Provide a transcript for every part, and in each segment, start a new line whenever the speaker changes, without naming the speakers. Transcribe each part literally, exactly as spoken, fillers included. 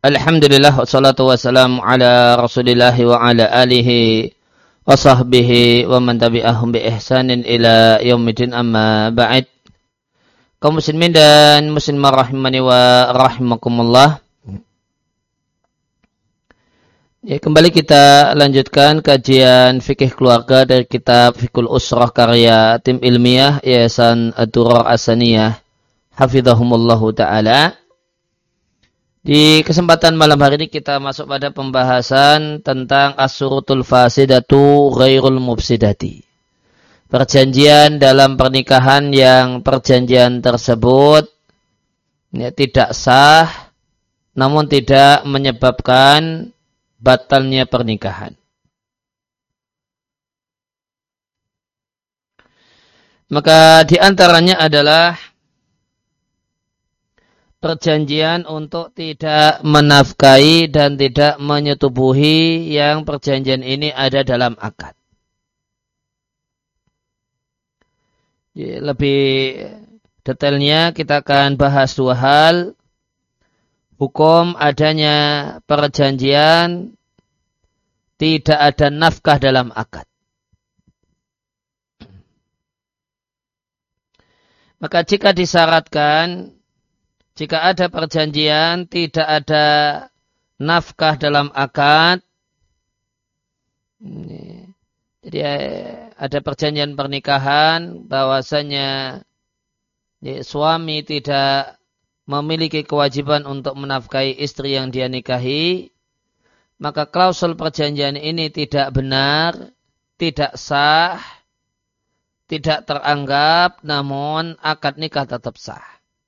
Alhamdulillah wassalatu wassalamu ala Rasulillah wa ala alihi wa sahbihi wa man tabi'ahum bi ihsanin ila yaumidin amma ba'd. Kaum muslimin dan muslimah rahimani wa rahimakumullah. Ya, kembali kita lanjutkan kajian fikih keluarga dari kitab Fiqhul Usrah karya tim ilmiah Yayasan Ad-Durar As-Saniyah hafizahumullahu taala. Di kesempatan malam hari ini kita masuk pada pembahasan tentang as-surutul fasidatu ghairul mufsidati. Perjanjian dalam pernikahan yang perjanjian tersebut ya, tidak sah namun tidak menyebabkan batalnya pernikahan. Maka di antaranya adalah perjanjian untuk tidak menafkahi dan tidak menyetubuhi yang perjanjian ini ada dalam akad. Lebih detailnya kita akan bahas dua hal. Hukum adanya perjanjian tidak ada nafkah dalam akad. Maka jika disyaratkan, jika ada perjanjian, tidak ada nafkah dalam akad. Jadi ada perjanjian pernikahan bahwasanya ya, suami tidak memiliki kewajiban untuk menafkahi istri yang dia nikahi. Maka klausul perjanjian ini tidak benar, tidak sah, tidak teranggap, namun akad nikah tetap sah.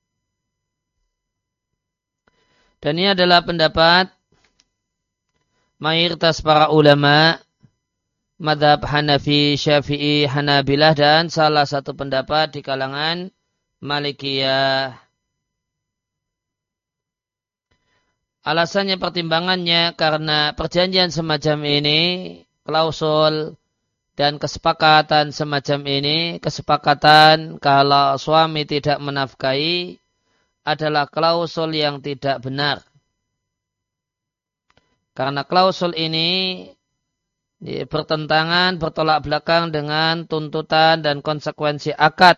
Dan ini adalah pendapat mayoritas para ulama mazhab Hanafi, Syafi'i, Hanabilah dan salah satu pendapat di kalangan Malikiyah. Alasannya pertimbangannya karena perjanjian semacam ini, klausul dan kesepakatan semacam ini, kesepakatan kalau suami tidak menafkahi adalah klausul yang tidak benar. Karena klausul ini ya, bertentangan, bertolak belakang dengan tuntutan dan konsekuensi akad.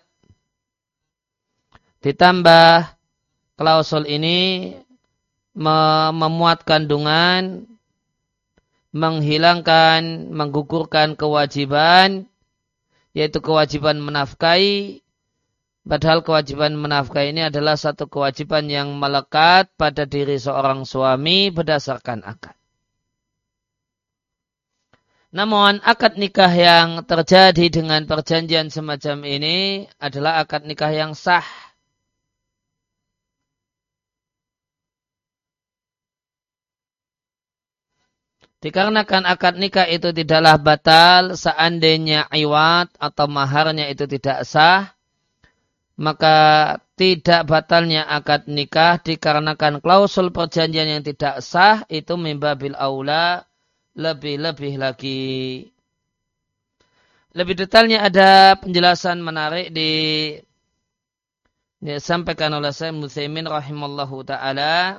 Ditambah klausul ini memuat kandungan, menghilangkan, menggugurkan kewajiban, yaitu kewajiban menafkahi. Padahal kewajiban menafkahi ini adalah satu kewajiban yang melekat pada diri seorang suami berdasarkan akad. Namun akad nikah yang terjadi dengan perjanjian semacam ini adalah akad nikah yang sah. Dikarenakan akad nikah itu tidaklah batal seandainya iwat atau maharnya itu tidak sah, maka tidak batalnya akad nikah dikarenakan klausul perjanjian yang tidak sah itu mimbabil aula, lebih-lebih lagi. Lebih detailnya ada penjelasan menarik di disampaikan oleh Syekh Utsaimin rahimallahu taala.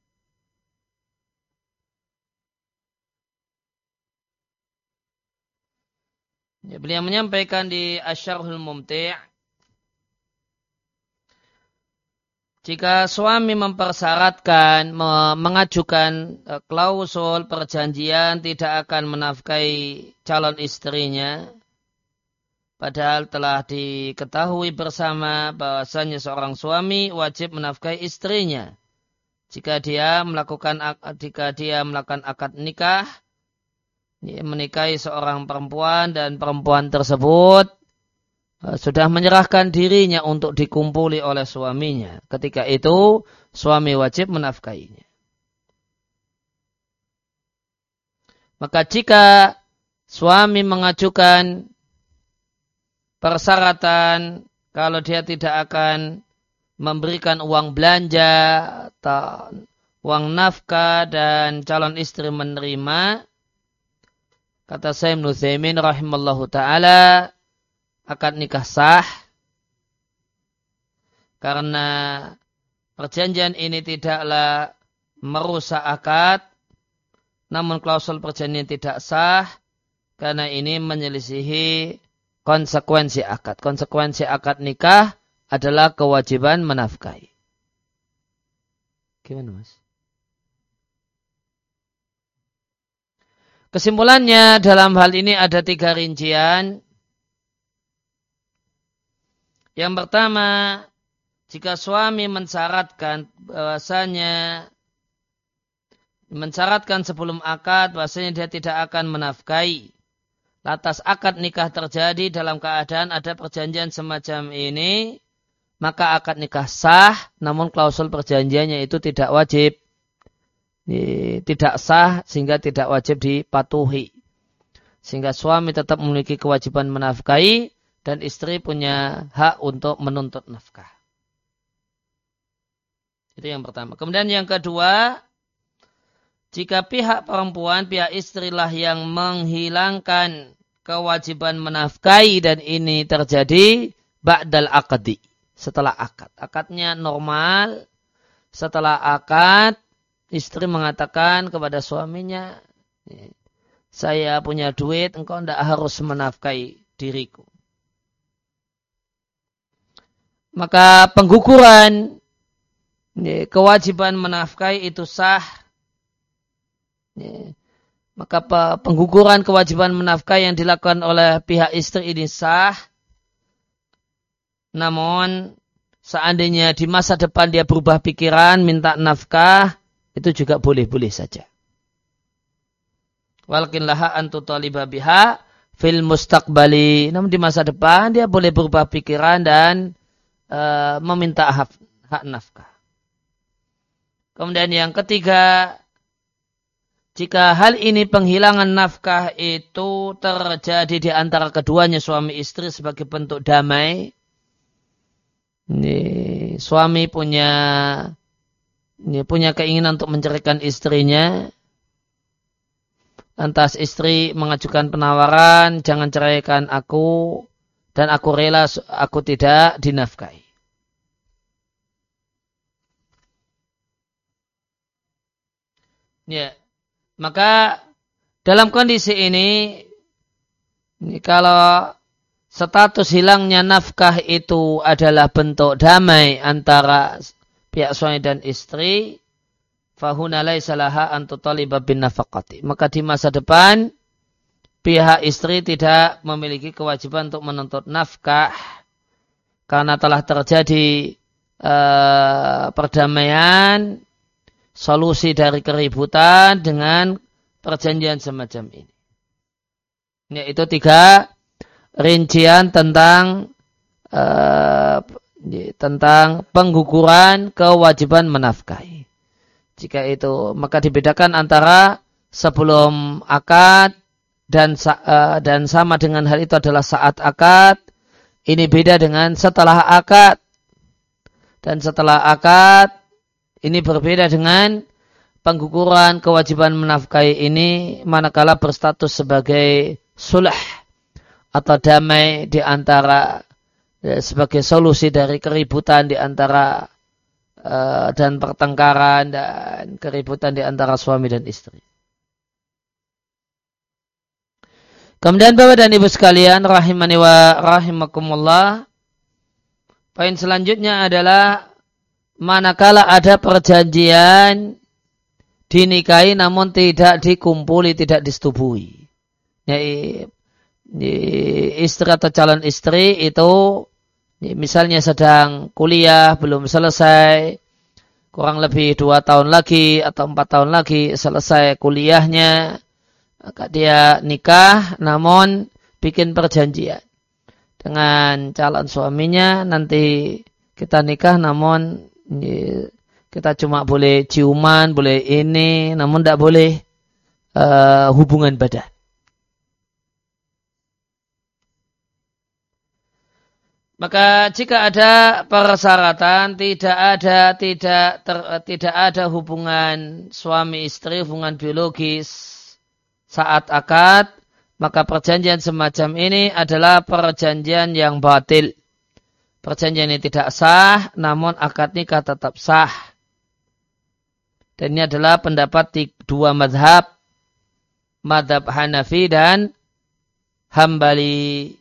Ya, beliau menyampaikan di Asy-Syarhul Mumti', jika suami mempersyaratkan, mengajukan klausul perjanjian tidak akan menafkahi calon istrinya, padahal telah diketahui bersama bahwasanya seorang suami wajib menafkahi istrinya. Jika dia melakukan jika dia melakukan akad nikah, menikahi seorang perempuan dan perempuan tersebut sudah menyerahkan dirinya untuk dikumpuli oleh suaminya. Ketika itu, suami wajib menafkahinya. Maka jika suami mengajukan persyaratan kalau dia tidak akan memberikan uang belanja atau uang nafkah dan calon istri menerima, kata Syekh Utsaimin rahimallahu taala, akad nikah sah karena perjanjian ini tidaklah merusak akad, namun klausul perjanjian tidak sah, karena ini menyelisihi konsekuensi akad. Konsekuensi akad nikah adalah kewajiban menafkahi. Gimana Mas? Kesimpulannya dalam hal ini ada tiga rincian. Yang pertama, jika suami mensyaratkan bahwasanya mensyaratkan sebelum akad bahwasanya dia tidak akan menafkahi, lantas akad nikah terjadi dalam keadaan ada perjanjian semacam ini, maka akad nikah sah, namun klausul perjanjiannya itu tidak wajib. Tidak sah sehingga tidak wajib dipatuhi. Sehingga suami tetap memiliki kewajiban menafkahi dan istri punya hak untuk menuntut nafkah. Itu yang pertama. Kemudian yang kedua, jika pihak perempuan, pihak istrilah yang menghilangkan kewajiban menafkahi dan ini terjadi ba'dal aqdi, setelah akad. Akadnya normal, setelah akad istri mengatakan kepada suaminya, saya punya duit, engkau tidak harus menafkahi diriku. Maka pengguguran kewajiban menafkahi itu sah. Maka pengguguran kewajiban menafkahi yang dilakukan oleh pihak istri ini sah. Namun seandainya di masa depan dia berubah pikiran, minta nafkah, itu juga boleh-boleh saja. Walakin laha antu taliba biha fil mustaqbali. Namun di masa depan dia boleh berubah pikiran dan uh, meminta hak, hak nafkah. Kemudian yang ketiga, jika hal ini penghilangan nafkah itu terjadi di antara keduanya suami istri sebagai bentuk damai. Ini, suami punya Ini punya keinginan untuk menceraikan istrinya. Lantas istri mengajukan penawaran, jangan ceraikan aku, dan aku rela aku tidak dinafkahi. Ya, maka dalam kondisi ini, ini kalau status hilangnya nafkah itu adalah bentuk damai antara pihak suami dan istri, fahuna laisa laha an tutaliba bin nafaqati. Maka di masa depan pihak istri tidak memiliki kewajiban untuk menuntut nafkah karena telah terjadi uh, perdamaian, solusi dari keributan dengan perjanjian semacam ini. Yaitu tiga rincian tentang uh, tentang pengguguran kewajiban menafkahi. Jika itu, maka dibedakan antara sebelum akad dan dan sama dengan hal itu adalah saat akad. Ini beda dengan setelah akad. Dan setelah akad ini berbeda dengan pengguguran kewajiban menafkahi ini manakala berstatus sebagai sulh atau damai di antara ya, sebagai solusi dari keributan di antara uh, dan pertengkaran dan keributan di antara suami dan istri. Kemudian Bapak dan Ibu sekalian rahimani wa rahimakumullah, poin selanjutnya adalah manakala ada perjanjian dinikahi namun tidak dikumpuli, tidak disetubui. Ya, istri atau calon istri itu misalnya sedang kuliah, belum selesai, kurang lebih dua tahun lagi atau empat tahun lagi selesai kuliahnya, maka dia nikah namun bikin perjanjian dengan calon suaminya, nanti kita nikah namun kita cuma boleh ciuman, boleh ini, namun tidak boleh uh, hubungan badan. Maka jika ada persyaratan, tidak ada tidak ter, tidak ada hubungan suami istri, hubungan biologis saat akad, maka perjanjian semacam ini adalah perjanjian yang batil. Perjanjian ini tidak sah, namun akad nikah tetap sah. Dan ini adalah pendapat dua mazhab, mazhab Hanafi dan Hambali.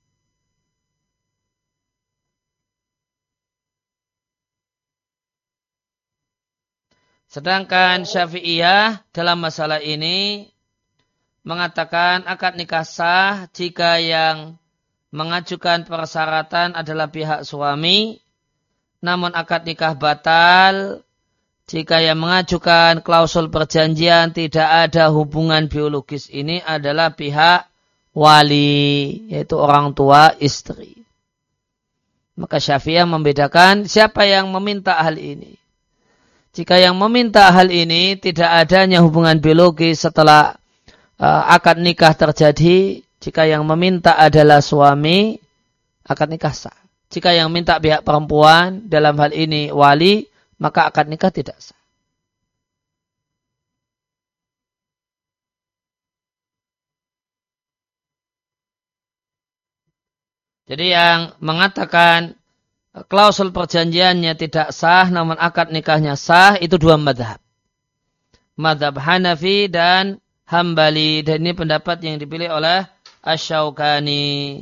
Sedangkan Syafi'iyah dalam masalah ini mengatakan akad nikah sah jika yang mengajukan persyaratan adalah pihak suami, namun akad nikah batal jika yang mengajukan klausul perjanjian tidak ada hubungan biologis ini adalah pihak wali, yaitu orang tua istri. Maka Syafi'iyah membedakan siapa yang meminta hal ini. Jika yang meminta hal ini tidak adanya hubungan biologis setelah uh, akad nikah terjadi, jika yang meminta adalah suami, akad nikah sah. Jika yang minta pihak perempuan, dalam hal ini wali, maka akad nikah tidak sah. Jadi yang mengatakan klausul perjanjiannya tidak sah, namun akad nikahnya sah, itu dua madhab. Madhab Hanafi dan Hambali. Dan ini pendapat yang dipilih oleh Asy-Syaukani.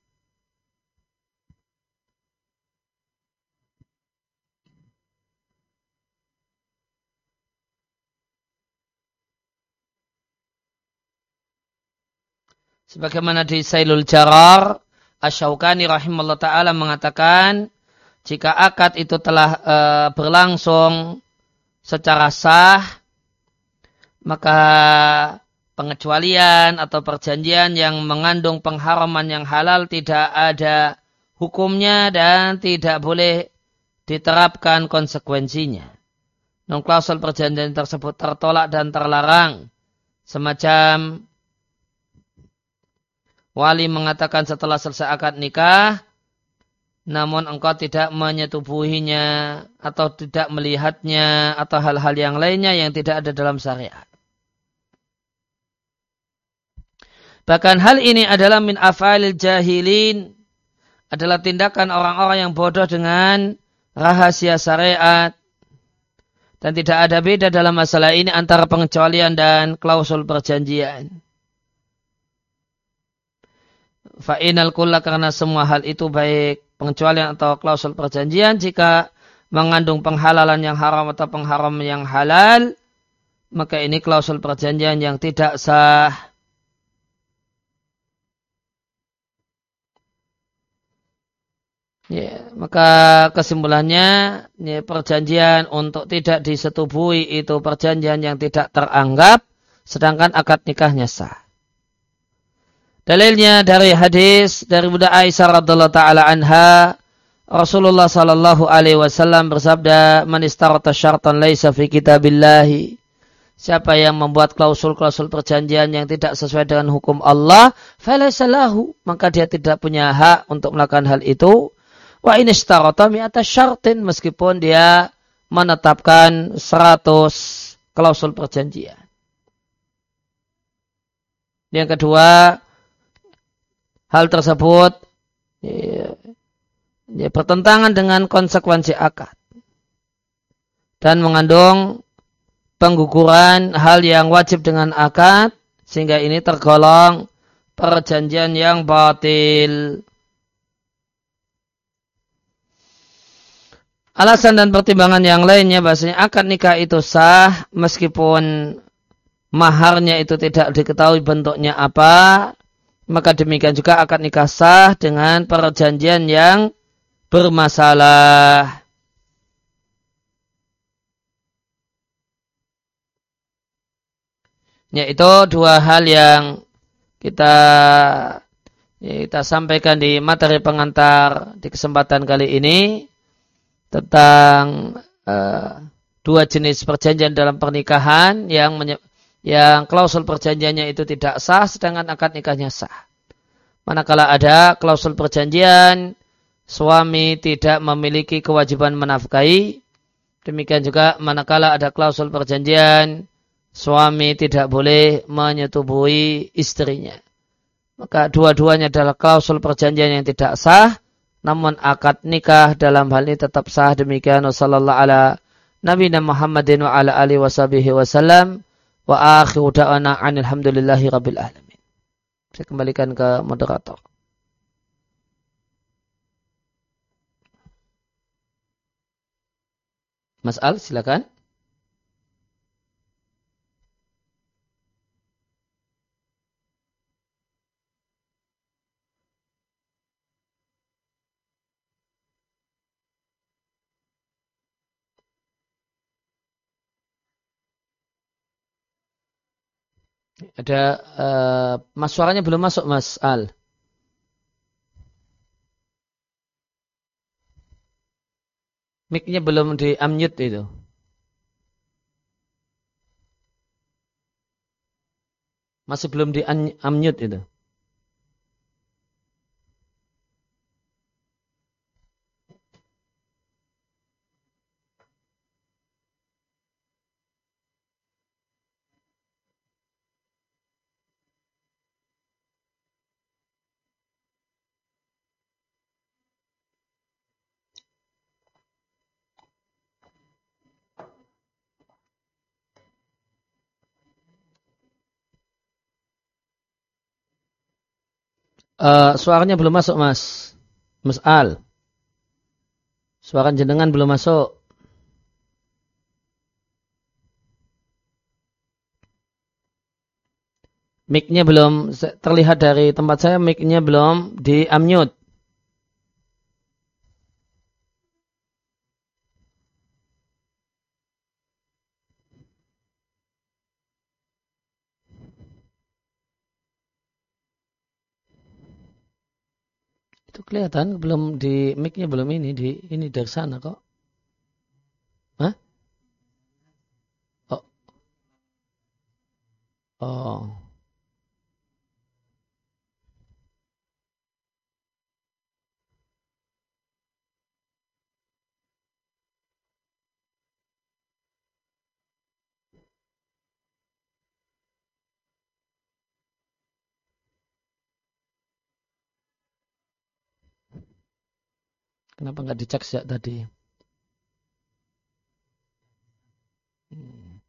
Sebagaimana di Sailul Jarar, Asy-Syaukani rahimahullah ta'ala mengatakan, jika akad itu telah e, berlangsung secara sah, maka pengecualian atau perjanjian yang mengandung pengharaman yang halal tidak ada hukumnya dan tidak boleh diterapkan konsekuensinya. Non klausul perjanjian tersebut tertolak dan terlarang. Semacam wali mengatakan setelah selesai akad nikah, namun engkau tidak menyetubuhinya atau tidak melihatnya atau hal-hal yang lainnya yang tidak ada dalam syariat. Bahkan hal ini adalah min af'alil jahilin, adalah tindakan orang-orang yang bodoh dengan rahasia syariat. Dan tidak ada beda dalam masalah ini antara pengecualian dan klausul perjanjian. Fa'inal kulla, karena semua hal itu baik pengecualian atau klausul perjanjian jika mengandung penghalalan yang haram atau pengharam yang halal, maka ini klausul perjanjian yang tidak sah. Ya, maka kesimpulannya ya, perjanjian untuk tidak disetubuhi itu perjanjian yang tidak teranggap, sedangkan akad nikahnya sah. Dalilnya dari hadis dari Bunda Aisyah radhiyallahu taala anha, Rasulullah sallallahu alaihi wasallam bersabda, "Man istarata syartan laisa fi kitabillahi." Siapa yang membuat klausul-klausul perjanjian yang tidak sesuai dengan hukum Allah, falaysa lahu, maka dia tidak punya hak untuk melakukan hal itu. Wa in istarata mi'ata syartin, meskipun dia menetapkan seratus klausul perjanjian. Yang kedua, hal tersebut ya, ya, bertentangan dengan konsekuensi akad dan mengandung pengguguran hal yang wajib dengan akad, sehingga ini tergolong perjanjian yang batil. Alasan dan pertimbangan yang lainnya bahasanya akad nikah itu sah meskipun maharnya itu tidak diketahui bentuknya apa. Maka demikian juga akad nikah sah dengan perjanjian yang bermasalah. Yaitu dua hal yang kita kita sampaikan di materi pengantar di kesempatan kali ini tentang uh, dua jenis perjanjian dalam pernikahan yang menye- yang klausul perjanjiannya itu tidak sah, sedangkan akad nikahnya sah. Manakala ada klausul perjanjian, suami tidak memiliki kewajiban menafkahi. Demikian juga manakala ada klausul perjanjian, suami tidak boleh menyetubuhi istrinya. Maka dua-duanya adalah klausul perjanjian yang tidak sah, namun akad nikah dalam hal ini tetap sah. Demikian. Wassallallahu ala Nabi Muhammadin wa ala alihi washabihi wasallam wa akhiru da'wana alhamdulillahi rabbil alamin. Saya kembalikan ke moderator. Mas Al, silakan. Ada uh, mas suaranya belum masuk Mas Al. Mic-nya belum di unmute itu. Masih belum di unmute itu. Uh, suaranya belum masuk Mas. Mas Al. Suara jenengan belum masuk. Mic-nya belum terlihat dari tempat saya, mic-nya belum di unmute. Itu kelihatan belum di mic-nya belum ini di ini dari sana kok. Hah? Oh. Oh. Kenapa nggak dicek sejak tadi? Hmm.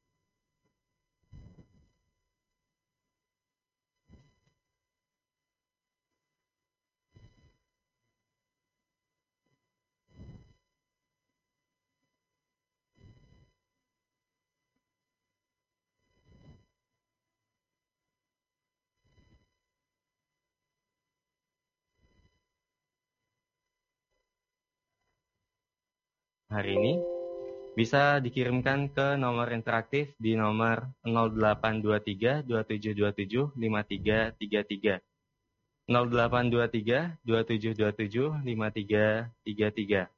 Hari ini bisa dikirimkan ke nomor interaktif di nomor nol delapan dua tiga dua tujuh dua tujuh lima tiga tiga tiga nol delapan dua tiga dua tujuh dua tujuh lima tiga tiga tiga.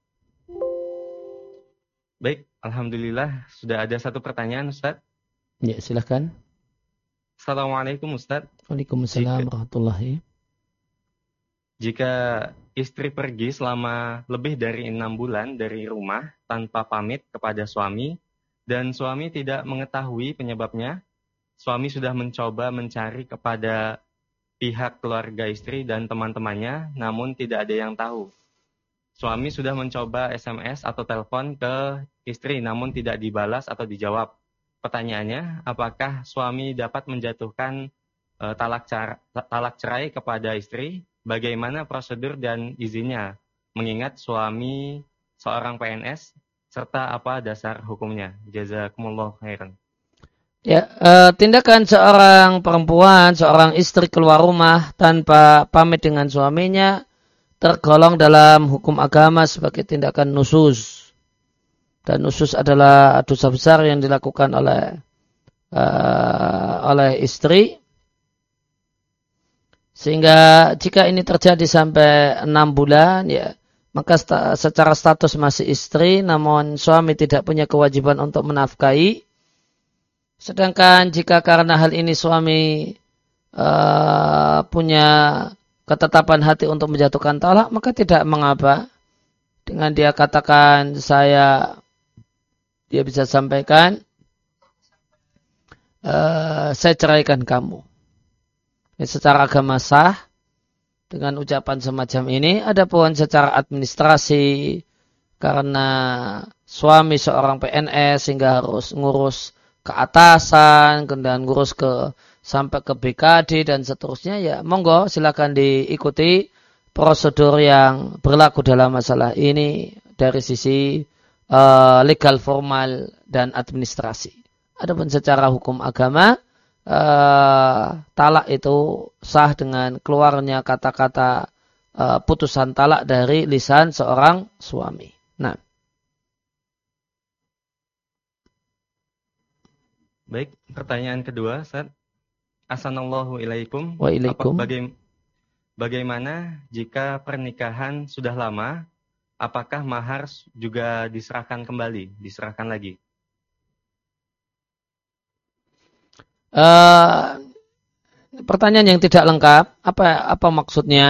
Baik, alhamdulillah sudah ada satu pertanyaan Ustaz.
Ya, silakan.
Assalamualaikum Ustaz.
Waalaikumsalam warahmatullahi.
Jika istri pergi selama lebih dari enam bulan dari rumah tanpa pamit kepada suami dan suami tidak mengetahui penyebabnya, suami sudah mencoba mencari kepada pihak keluarga istri dan teman-temannya, namun tidak ada yang tahu. Suami sudah mencoba S M S atau telepon ke istri, namun tidak dibalas atau dijawab. Pertanyaannya, apakah suami dapat menjatuhkan uh, talak, car- talak cerai kepada istri? Bagaimana prosedur dan izinnya, mengingat suami seorang P N S, serta apa dasar hukumnya? Jazakumullah khairan.
Ya, e, tindakan seorang perempuan, seorang istri keluar rumah tanpa pamit dengan suaminya tergolong dalam hukum agama sebagai tindakan nusus. Dan nusus adalah dosa besar yang dilakukan oleh uh, oleh istri. Sehingga jika ini terjadi sampai enam bulan, ya maka sta- secara status masih istri, namun suami tidak punya kewajiban untuk menafkahi. Sedangkan jika karena hal ini suami uh, punya ketetapan hati untuk menjatuhkan talak, maka tidak mengapa. Dengan dia katakan saya, dia bisa sampaikan, uh, saya ceraikan kamu. Ini secara agama sah dengan ucapan semacam ini. Adapun secara administrasi karena suami seorang P N S sehingga harus ngurus ke atasan, kemudian ngurus ke sampai ke B K D dan seterusnya, ya monggo silakan diikuti prosedur yang berlaku dalam masalah ini dari sisi uh, legal formal dan administrasi. Adapun secara hukum agama, uh, talak itu sah dengan keluarnya kata-kata uh, putusan talak dari lisan seorang suami. Nah,
baik, pertanyaan kedua, Ustaz. Assalamualaikum ilaikum.
Waalaikum.
Baga- bagaimana jika pernikahan sudah lama, apakah mahar juga diserahkan kembali, diserahkan lagi?
Uh, pertanyaan yang tidak lengkap, apa apa maksudnya?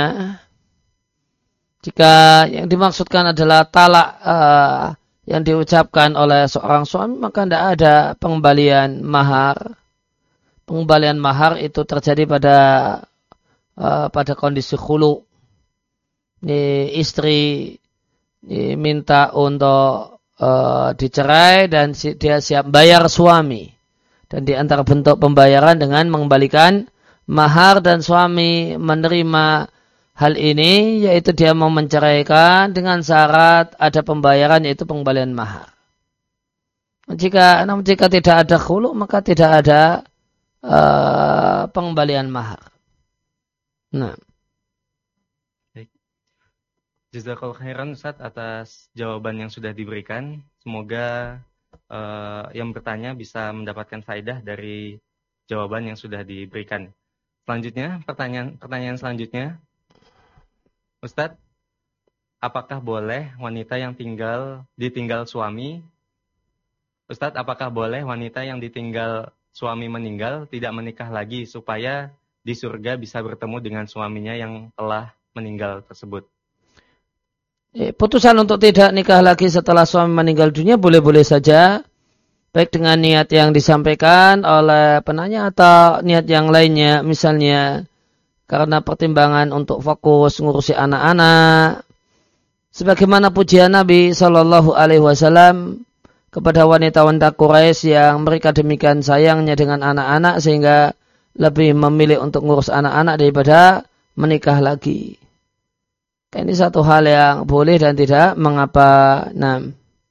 Jika yang dimaksudkan adalah talak uh, yang diucapkan oleh seorang suami, maka tidak ada pengembalian mahar. Pengembalian mahar itu terjadi pada uh, pada kondisi khulu. Ini istri ini minta untuk uh, dicerai dan si, dia siap bayar suami. Dan di antara bentuk pembayaran dengan mengembalikan mahar, dan suami menerima hal ini, yaitu dia mau menceraikan dengan syarat ada pembayaran, yaitu pengembalian mahar. Jika, namun jika tidak ada khulu, maka tidak ada uh, pengembalian mahar. Nah.
Baik. Jazakallahu khairan Ustaz atas jawaban yang sudah diberikan. Semoga uh, yang bertanya bisa mendapatkan faedah dari jawaban yang sudah diberikan. Selanjutnya, pertanyaan pertanyaan selanjutnya. Ustadz, apakah boleh wanita yang tinggal ditinggal suami? Ustadz, apakah boleh wanita yang ditinggal suami meninggal tidak menikah lagi supaya di surga bisa bertemu dengan suaminya yang telah meninggal tersebut?
Putusan untuk tidak nikah lagi setelah suami meninggal dunia boleh-boleh saja, baik dengan niat yang disampaikan oleh penanya atau niat yang lainnya, misalnya karena pertimbangan untuk fokus ngurusi anak-anak. Sebagaimana pujian Nabi Shallallahu Alaihi Wasallam kepada wanita-wanita Quraisy yang mereka demikian sayangnya dengan anak-anak sehingga lebih memilih untuk ngurus anak-anak daripada menikah lagi. Ini satu hal yang boleh dan tidak mengapa. Nah,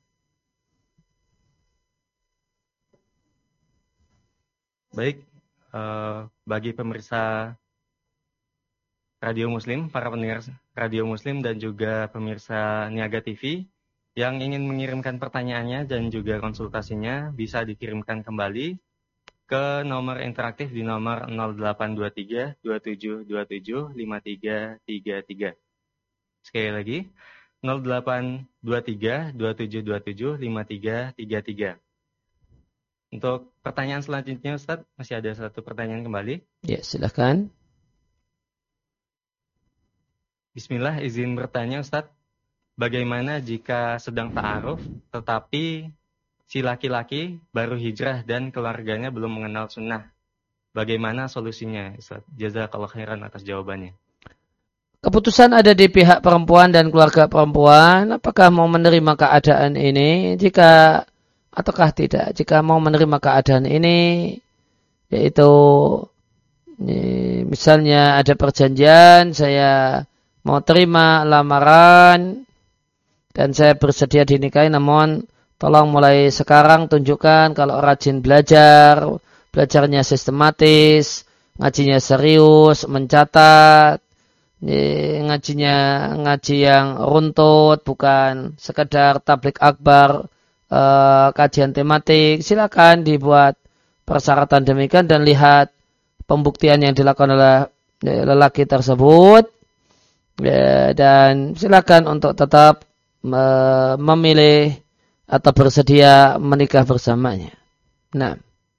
baik, uh, bagi pemirsa Radio Muslim, para pendengar Radio Muslim dan juga pemirsa Niaga T V yang ingin mengirimkan pertanyaannya dan juga konsultasinya bisa dikirimkan kembali ke nomor interaktif di nomor nol delapan dua tiga dua tujuh dua tujuh lima tiga tiga tiga. Sekali lagi, nol delapan dua tiga dua tujuh dua tujuh lima tiga tiga tiga. Untuk pertanyaan selanjutnya Ustadz, masih ada satu pertanyaan kembali.
Ya, silakan.
Bismillah, izin bertanya Ustadz, bagaimana jika sedang ta'aruf tetapi si laki-laki baru hijrah dan keluarganya belum mengenal sunnah? Bagaimana solusinya Ustadz? Jazakallahu khairan atas jawabannya.
Keputusan ada di pihak perempuan dan keluarga perempuan, apakah mau menerima keadaan ini, jika ataukah tidak. Jika mau menerima keadaan ini, yaitu misalnya ada perjanjian, saya mau terima lamaran dan saya bersedia dinikahi, namun tolong mulai sekarang tunjukkan kalau rajin belajar, belajarnya sistematis, ngajinya serius, mencatat, ngajinya ngaji yang runtut, bukan sekedar tablik akbar, eh, kajian tematik. Silakan dibuat persyaratan demikian dan lihat pembuktian yang dilakukan oleh lelaki tersebut. Ya, dan silakan untuk tetap uh, memilih atau bersedia menikah bersamanya. Nah,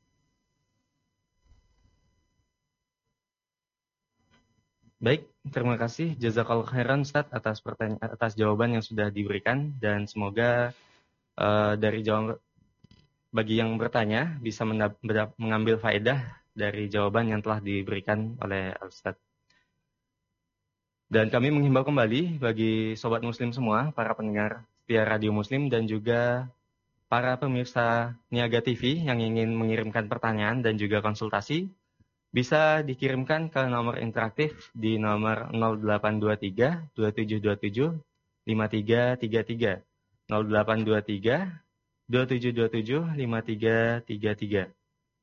baik, terima kasih jazakallahu khairan Ustaz atas pertanyaan atas jawaban yang sudah diberikan, dan semoga uh, dari jawab bagi yang bertanya bisa mengambil faedah dari jawaban yang telah diberikan oleh Ustaz. Dan kami menghimbau kembali bagi sobat muslim semua, para pendengar setia Radio Muslim dan juga para pemirsa Niaga T V yang ingin mengirimkan pertanyaan dan juga konsultasi, bisa dikirimkan ke nomor interaktif di nomor nol delapan dua tiga dua tujuh dua tujuh lima tiga tiga tiga. nol delapan dua tiga dua tujuh dua tujuh lima tiga tiga tiga.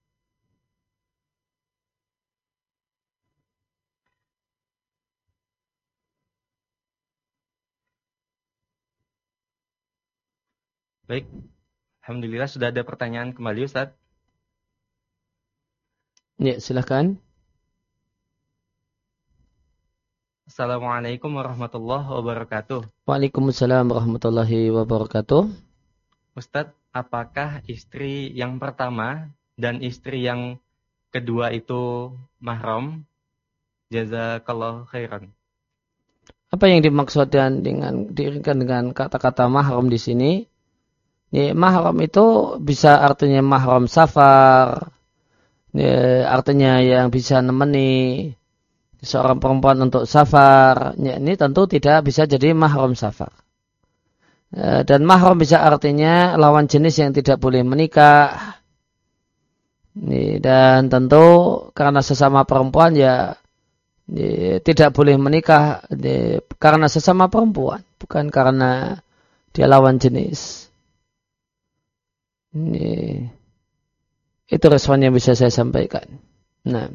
Baik, alhamdulillah sudah ada pertanyaan kembali, Ustaz.
Ya, silakan.
Assalamualaikum warahmatullahi wabarakatuh.
Waalaikumsalam warahmatullahi wabarakatuh.
Ustadz, apakah istri yang pertama dan istri yang kedua itu mahram? Jazakallahu khairan.
Apa yang dimaksudkan dengan diiringkan dengan kata-kata mahram di sini? Ya, mahram itu bisa artinya mahram safar, ya, artinya yang bisa nemeni seorang perempuan untuk safar. Ya, ini tentu tidak bisa jadi mahram safar. Ya, dan mahram bisa artinya lawan jenis yang tidak boleh menikah. Ya, dan tentu karena sesama perempuan ya, ya tidak boleh menikah ya, karena sesama perempuan, bukan karena dia lawan jenis. Ini, itu respon yang bisa saya sampaikan. Nah.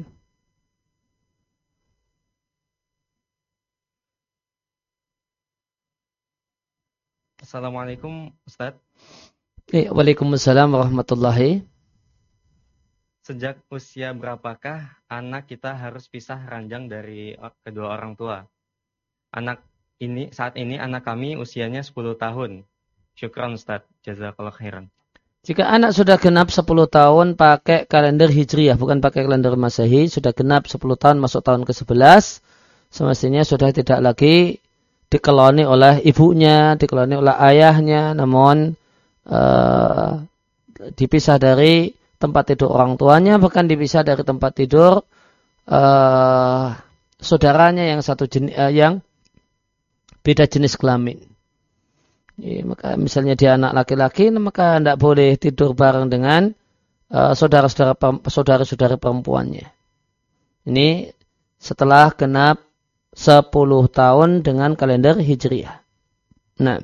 Assalamualaikum, Ustadz.
Eh, Waalaikumsalam warahmatullahi.
Sejak usia berapakah anak kita harus pisah ranjang dari kedua orang tua? Anak ini saat ini anak kami usianya sepuluh tahun. Syukran, Ustadz. Jazakallahu khairan.
Jika anak sudah genap sepuluh tahun pakai kalender hijriyah, bukan pakai kalender masehi, sudah genap sepuluh tahun masuk tahun ke sebelas, semestinya sudah tidak lagi dikeloni oleh ibunya, dikeloni oleh ayahnya, namun uh, dipisah dari tempat tidur orang tuanya, bahkan dipisah dari tempat tidur uh, saudaranya yang satu jenis, uh, yang beda jenis kelamin. Ya, maka misalnya dia anak laki-laki, maka tidak boleh tidur bareng dengan uh, saudara-saudara saudara-saudara perempuannya. Ini setelah genap sepuluh tahun dengan kalender hijriyah. Nah.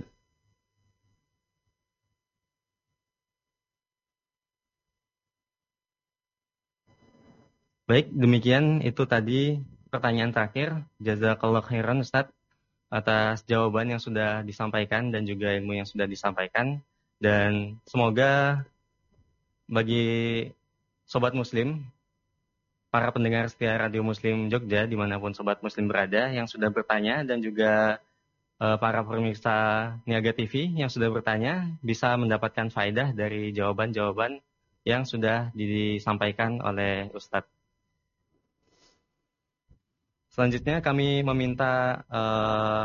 Baik, demikian itu tadi pertanyaan terakhir. Jazakallahu khairan, Ustadz, atas jawaban yang sudah disampaikan dan juga ilmu yang sudah disampaikan. Dan semoga bagi Sobat Muslim, para pendengar setia Radio Muslim Jogja, dimanapun Sobat Muslim berada, yang sudah bertanya, dan juga uh, para pemirsa Niaga T V yang sudah bertanya, bisa mendapatkan faedah dari jawaban-jawaban yang sudah disampaikan oleh Ustadz. Selanjutnya kami meminta uh,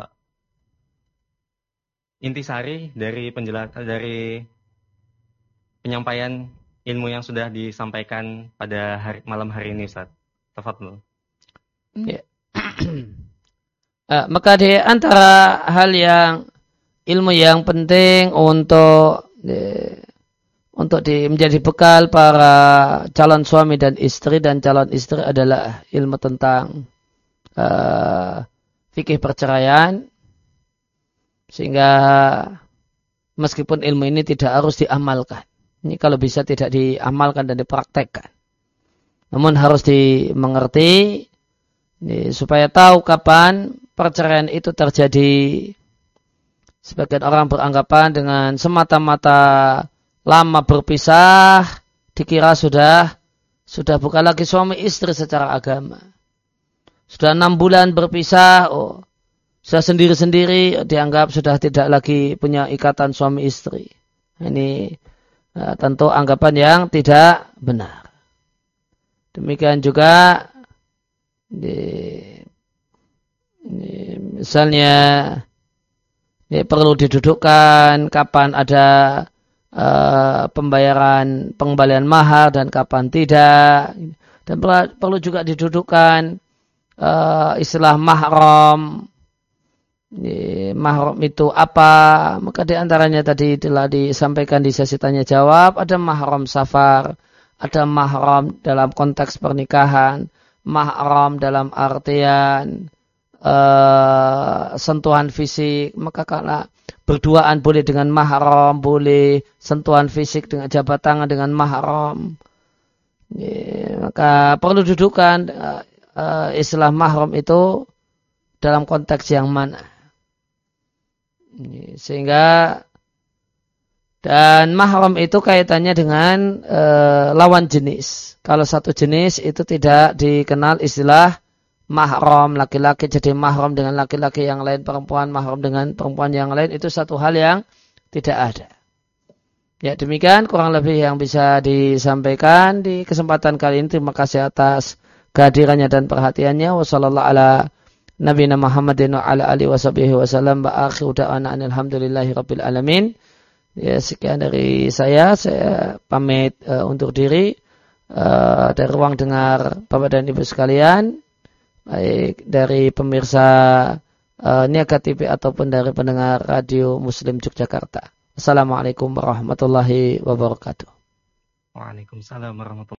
intisari dari penjelasan dari penyampaian ilmu yang sudah disampaikan pada hari, malam hari ini, Ustaz. Tafadhol.
Ya. uh, maka di antara hal yang ilmu yang penting untuk uh, untuk di, menjadi bekal para calon suami dan istri dan calon istri adalah ilmu tentang Uh, fikih perceraian, sehingga meskipun ilmu ini tidak harus diamalkan, ini kalau bisa tidak diamalkan dan dipraktekkan, namun harus dimengerti ini, supaya tahu kapan perceraian itu terjadi. Sebagian orang beranggapan dengan semata-mata lama berpisah dikira sudah sudah bukan lagi suami istri secara agama. Sudah enam bulan berpisah, oh, sudah sendiri-sendiri, dianggap sudah tidak lagi punya ikatan suami istri. Ini uh, tentu anggapan yang tidak benar. Demikian juga, di, di, misalnya, ini perlu didudukkan kapan ada uh, pembayaran pengembalian mahar dan kapan tidak. Dan perlu juga didudukkan Uh, istilah mahram mahram itu apa? Maka di antaranya tadi telah disampaikan di sesi tanya jawab, ada mahram safar, ada mahram dalam konteks pernikahan, mahram dalam artian uh, sentuhan fisik. Maka karena berduaan boleh dengan mahram, boleh sentuhan fisik dengan jabat tangan dengan mahram. Ya, maka perlu dudukan uh, uh, istilah mahram itu dalam konteks yang mana. Sehingga dan mahram itu kaitannya dengan e, lawan jenis. Kalau satu jenis itu tidak dikenal istilah mahram, laki-laki jadi mahram dengan laki-laki yang lain, perempuan mahram dengan perempuan yang lain, itu satu hal yang tidak ada. Ya, demikian kurang lebih yang bisa disampaikan di kesempatan kali ini. Terima kasih atas kehadirannya dan perhatiannya. Wassallallahu ala Nabiyina Muhammadin wa ala alihi washabihi wasallam wa akhiru da'wana alhamdulillahi rabbil alamin. Ya, sekian dari saya. Saya pamit uh, untuk diri uh, dari ruang dengar Bapak dan Ibu sekalian, baik dari pemirsa uh, Niaga T V ataupun dari pendengar Radio Muslim Yogyakarta. Assalamualaikum warahmatullahi wabarakatuh.
Waalaikumsalam warahmatullahi wabarakatuh.